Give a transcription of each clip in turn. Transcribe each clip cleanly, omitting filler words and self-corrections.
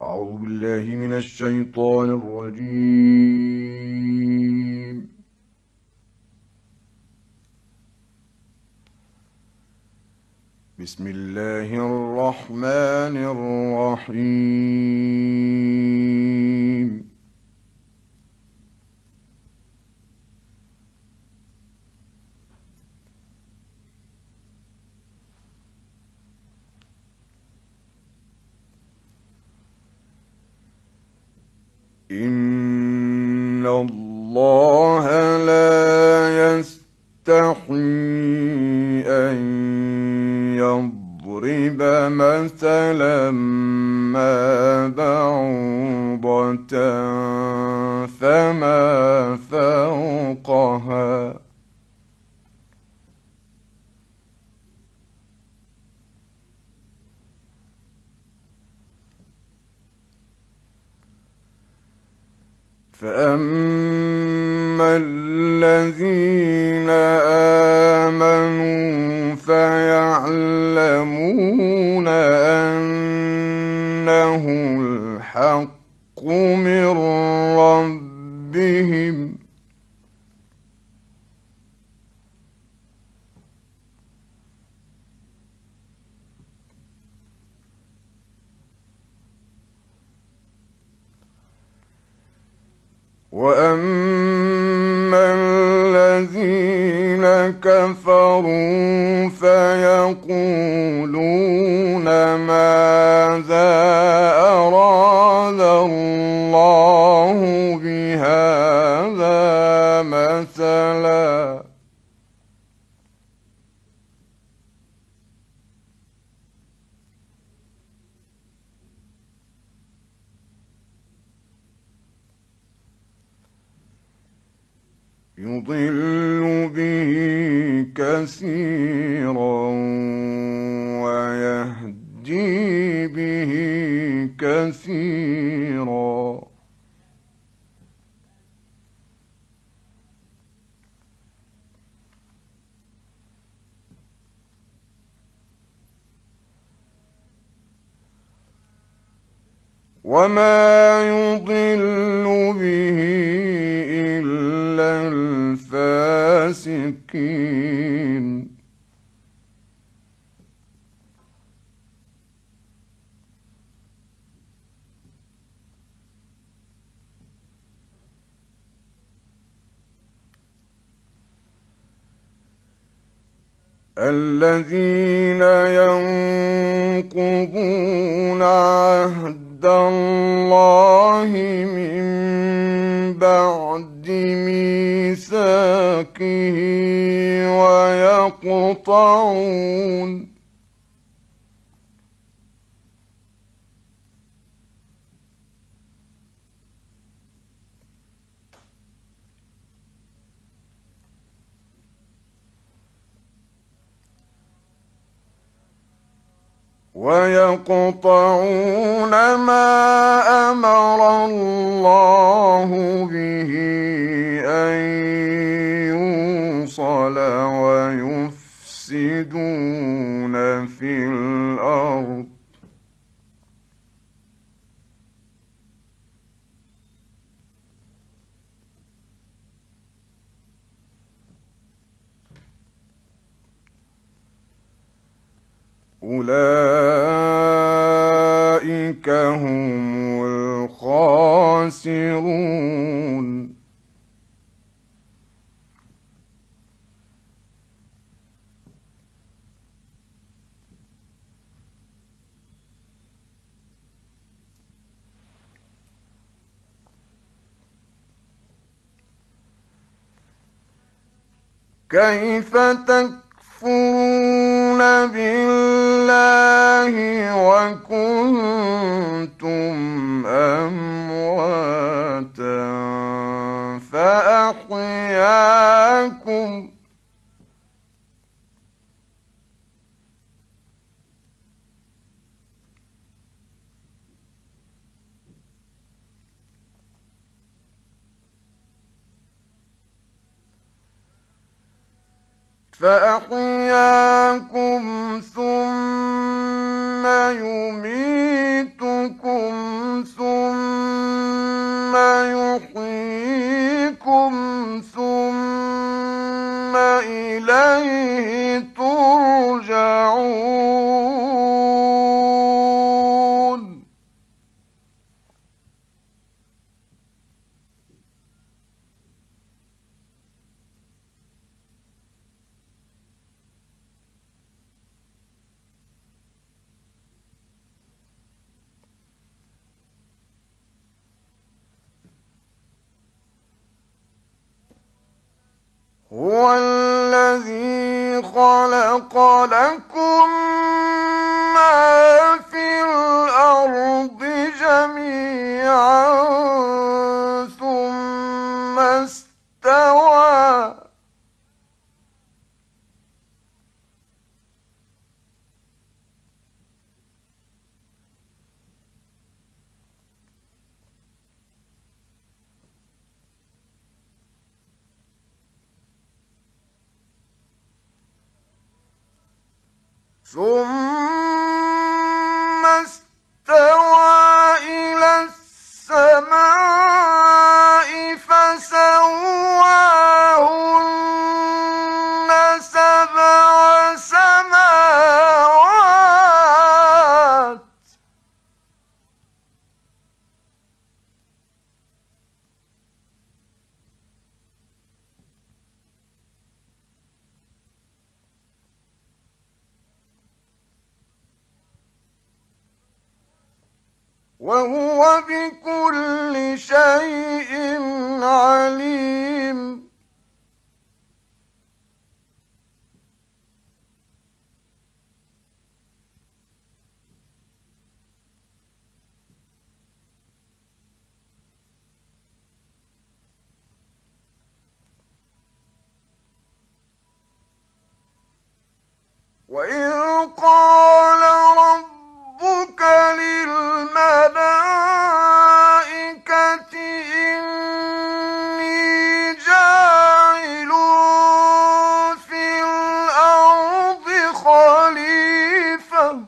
أعوذ بالله من الشيطان الرجيم. بسم الله الرحمن الرحيم. إن الله لا يستحيي أن يضرب مثلا ما بعوضة فما فوقها فأما الذين آمنوا فيعلمون أنه الحق من ربهم وأما الذين كفروا فيقولون ماذا أراد الله بهذا مثلا يضل به كثيرا ويهدي به كثيرا وما يضل به إلا الفاسقين الذين ينقضون عهد الله من بعد ميثاقه ويقطعون ما أمر الله به أن يوصل ويفسدون في الأرض أولئك هم الخاسرون كيف تكفرون بالله وكنتم أمواتا فأحياكم ثم يميتكم هو الذي خلق لكم ما في الأرض جميعا ثم استوى ثم استوى إلى السماء فسواهن سبع سماوات وهو بكل شيء عليم وإذ قال ربك للملائكة إني جاعل في الأرض خليفة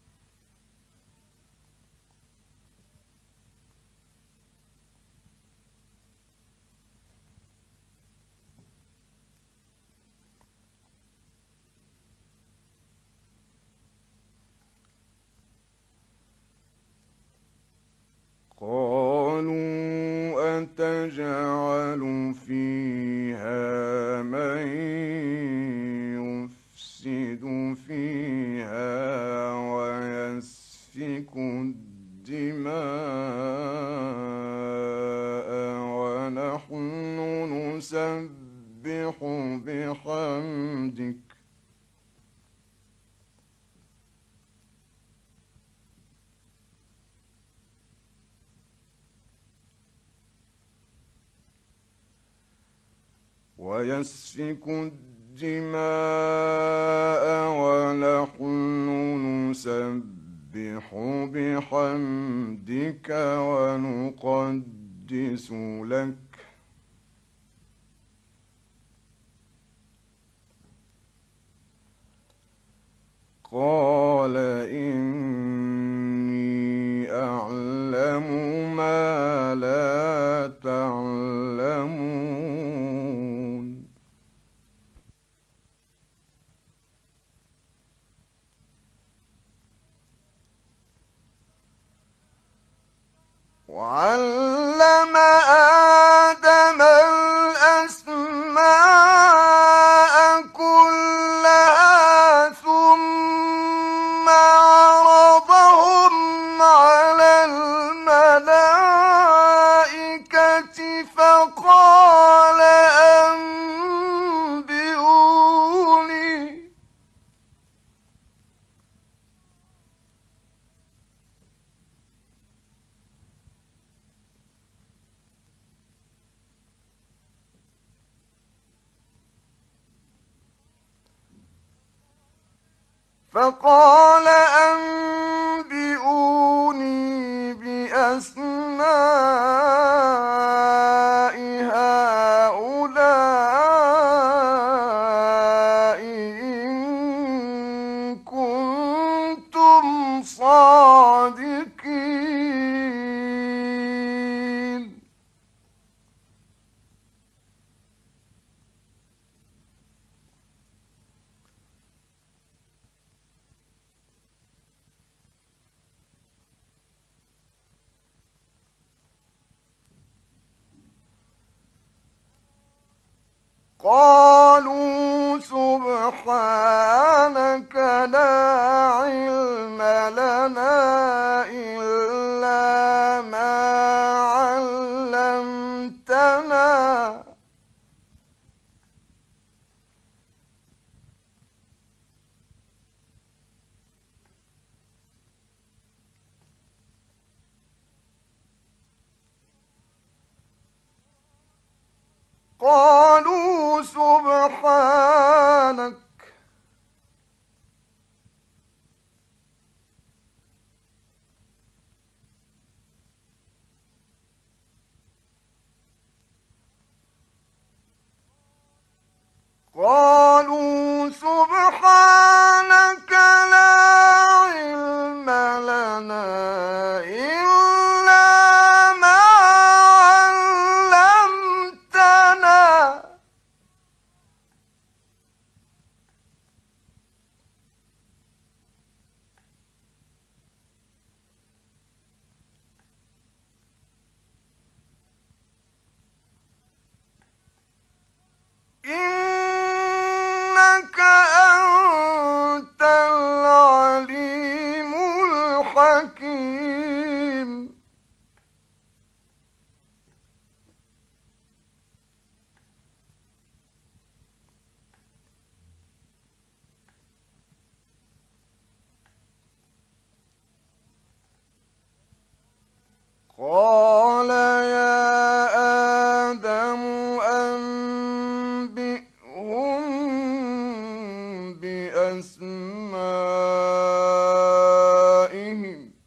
قالوا أتجعل فيها من يفسد فيها ويسفك الدماء ونحن نسبح بحمدك ونحن نسبح بحمدك ونقدس لك قال إني أعلم ما لا تعلمون وعلم آدم الأسماء كلها ثم عرضهم على الملائكة فقال أنبئوني بأسماء هؤلاء إن كنتم صادقين قالوا سبحانك لا علم لنا إلا ما علمتنا قالوا سبحانك قالوا سبحانك لا علم لنا إلا ما علمتنا إنك أنت العليم الحكيم قال يا آدم أنبئهم بأسمائهم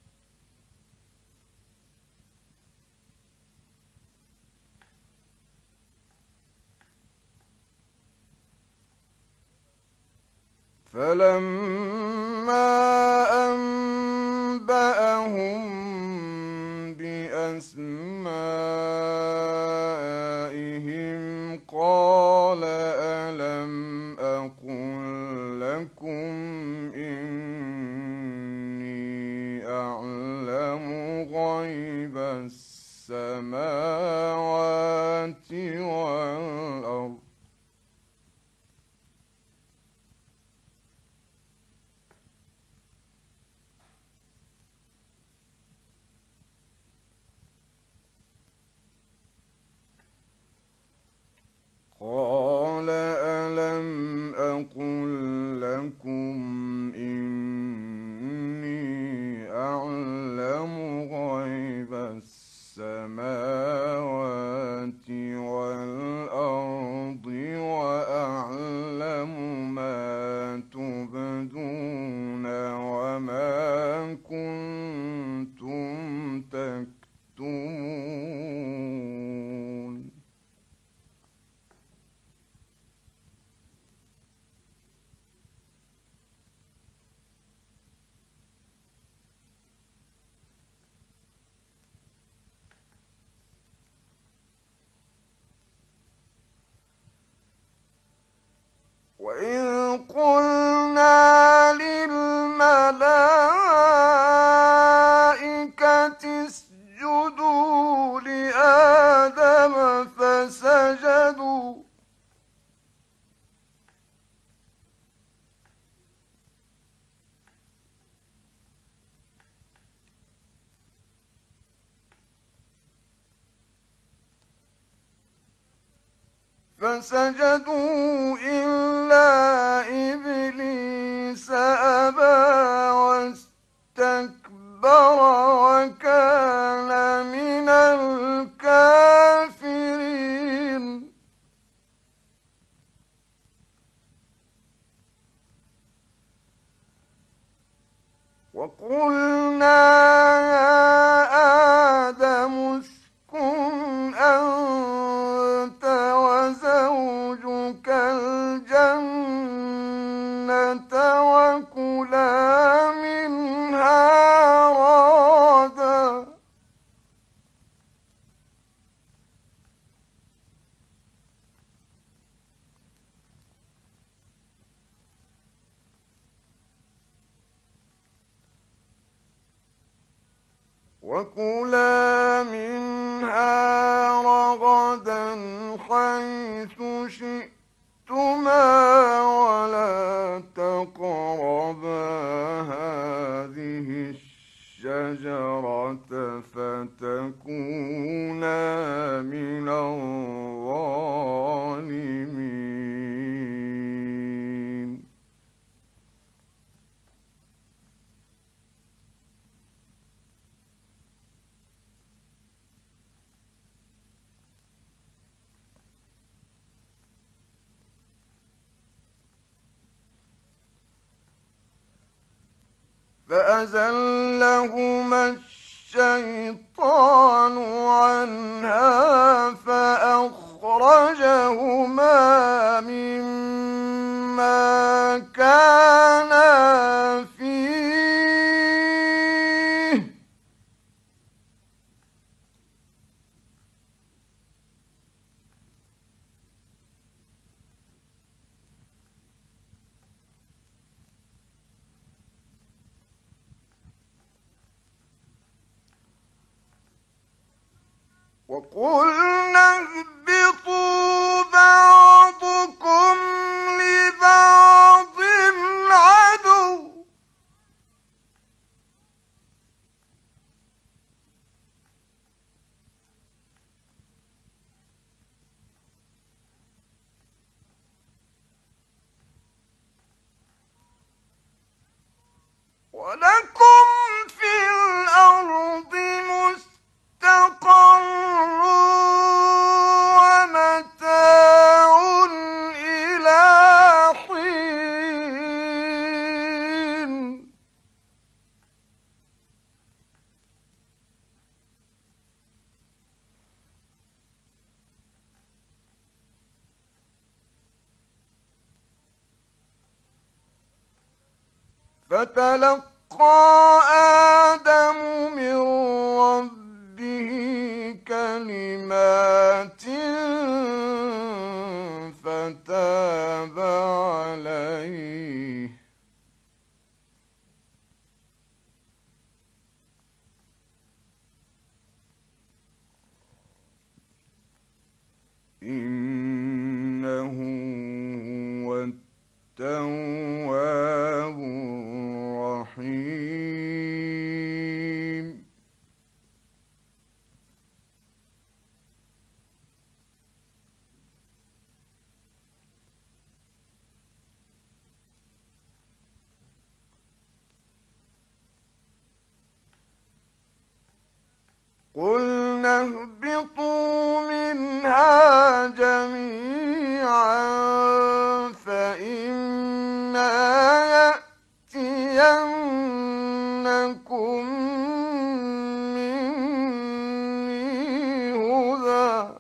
فلما أنبأهم بأسمائهم قال ألم أقل لكم إني أعلم غيب السماوات والأرض قال ألم أقل لكم إني أعلم غيب السماوات والأرض وأعلم ما تبدون وما كنتم تكتمون وإذ قلنا للملائكة اسجدوا لآدم فسجدوا إلا إبليس أبى واستكبر وكان من الكافرين وقلنا يا آدم اسكن أنت وزوجك الجنة وكلا منها رغدا وكلا منها رغدا حيث شئتما ولا تقربا هذه الشجرة فتكونا من الظالمين فأزلهما الشيطان عنها فأخرجهما مما كانا فيه وقلنا اهبطوا بعضكم لبعض عدو ولكم في الأرض مستقر ومتاع إلى حين فتلقى آدم من ربه كلمات فتاب عليه إنه هو التواب الرحيم قلنا اهبطوا منها جميعا فإما يأتينكم مني هدى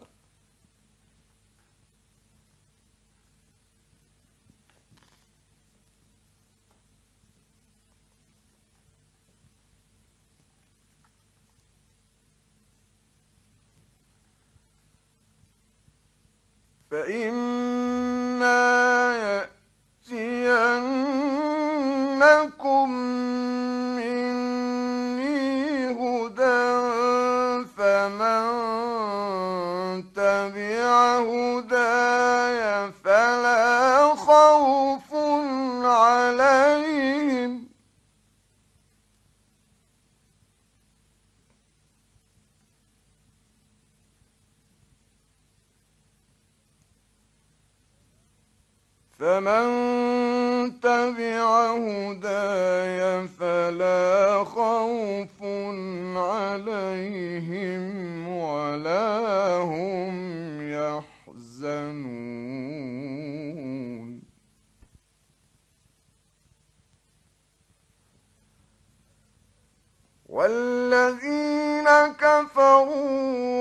فإما يأتينكم مني هدى فمن تبع هداي فلا خوف عليهم فلا خوف عليهم ولا هم يحزنون والذين كفروا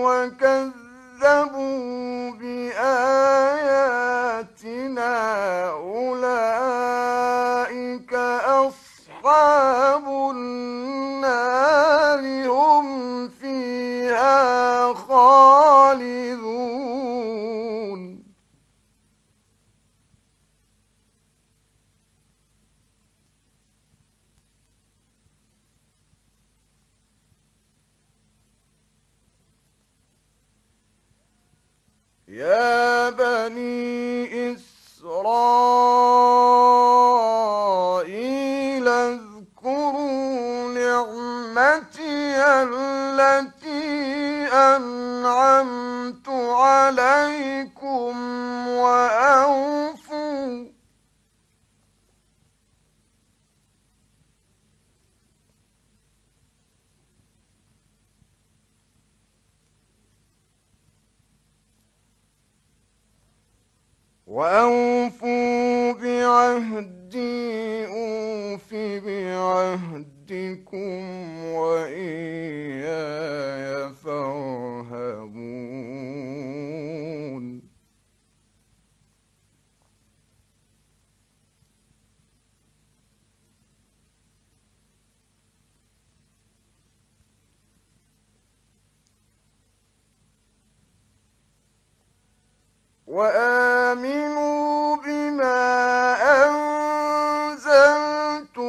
وكذبوا بآياتنا أولئك أصحاب النار هم فيها خالدون يا بني إسرائيل اذكروا نعمتي التي أنعمت عليكم وأوفوا بعهدي أوف بعهدكم ربكم وإياي فارهبون وآمنوا بما أنزلت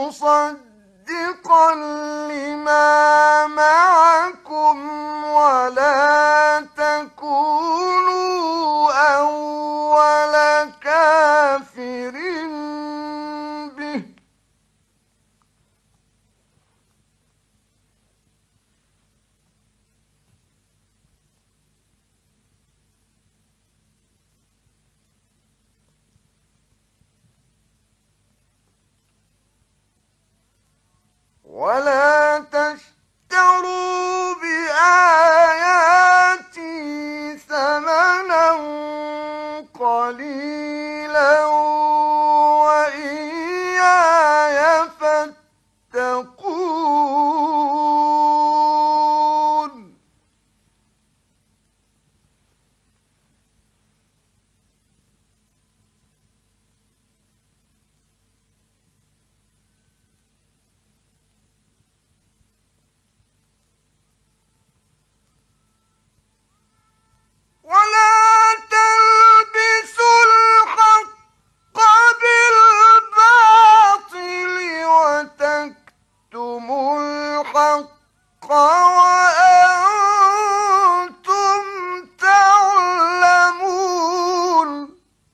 مصدقا لما معكم ولا تكونوا أول كافر به ولا تشتروا بآياتي ثمنا قليلا وإياي فاتقون ولا تلبسوا الحق بالباطل وتكتموا الحق وأنتم تعلمون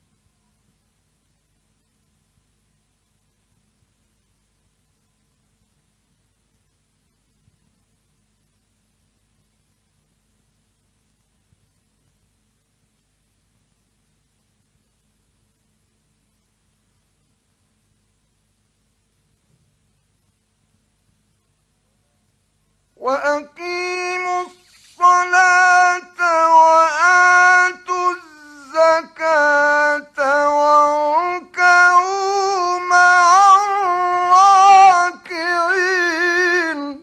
وأقيموا الصلاة وآتوا الزكاة واركعوا مع الراكعين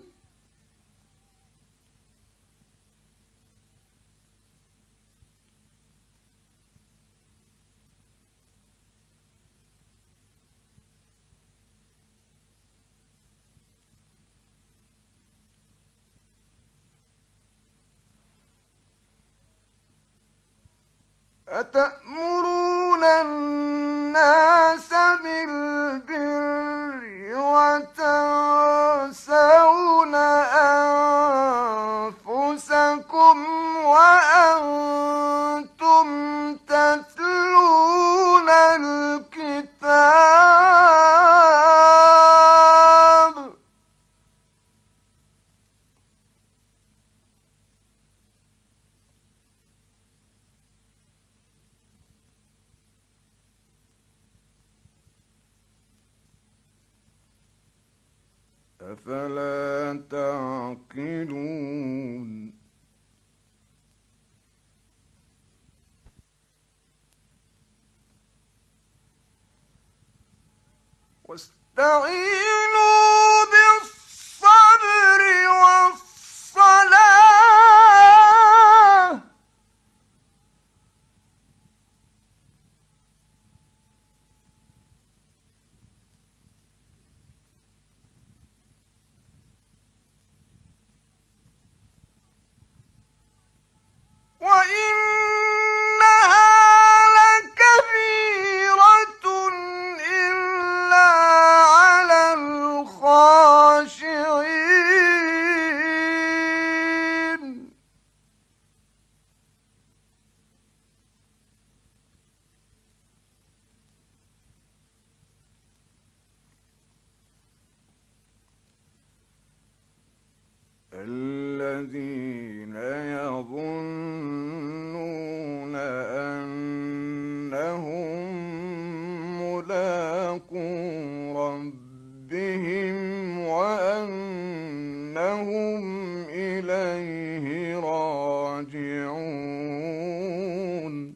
أتأمرون الناس بالبر وتنسون أنفسكم وأنتم تتلون الكتاب أفلا تعقلون واستعينوا بالصبر والصلاة وإنها لكبيرة إلا على الخاشعين الذين يظنون أنهم ملاقو ربهم وأنهم إليه راجعون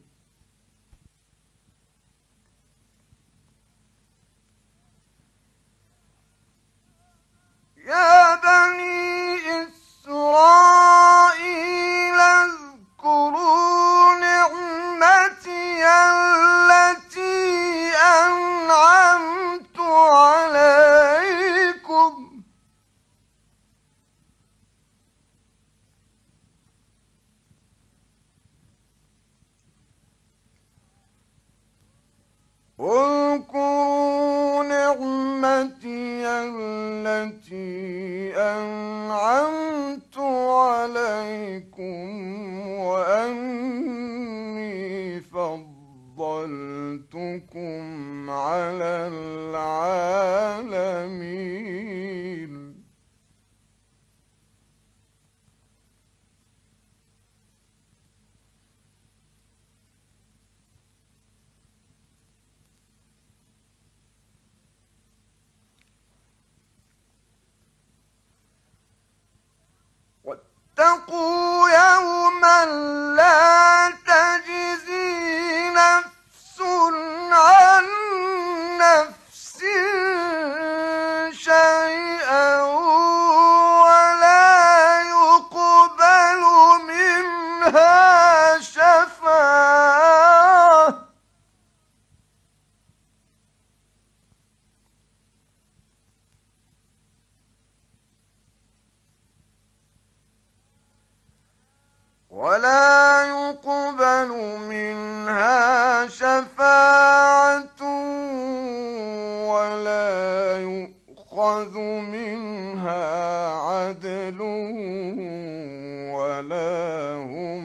ولا هم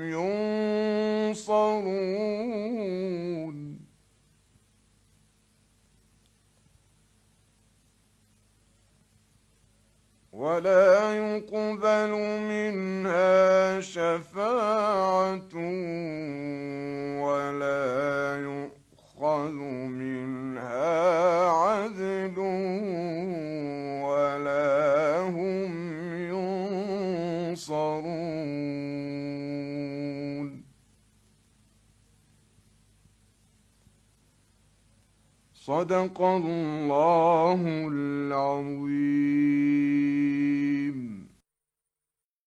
ينصرون. ولا يقبل منها شفاعة ولا يؤخذ منها عدل ولا هم ينصرون. صدق الله العظيم.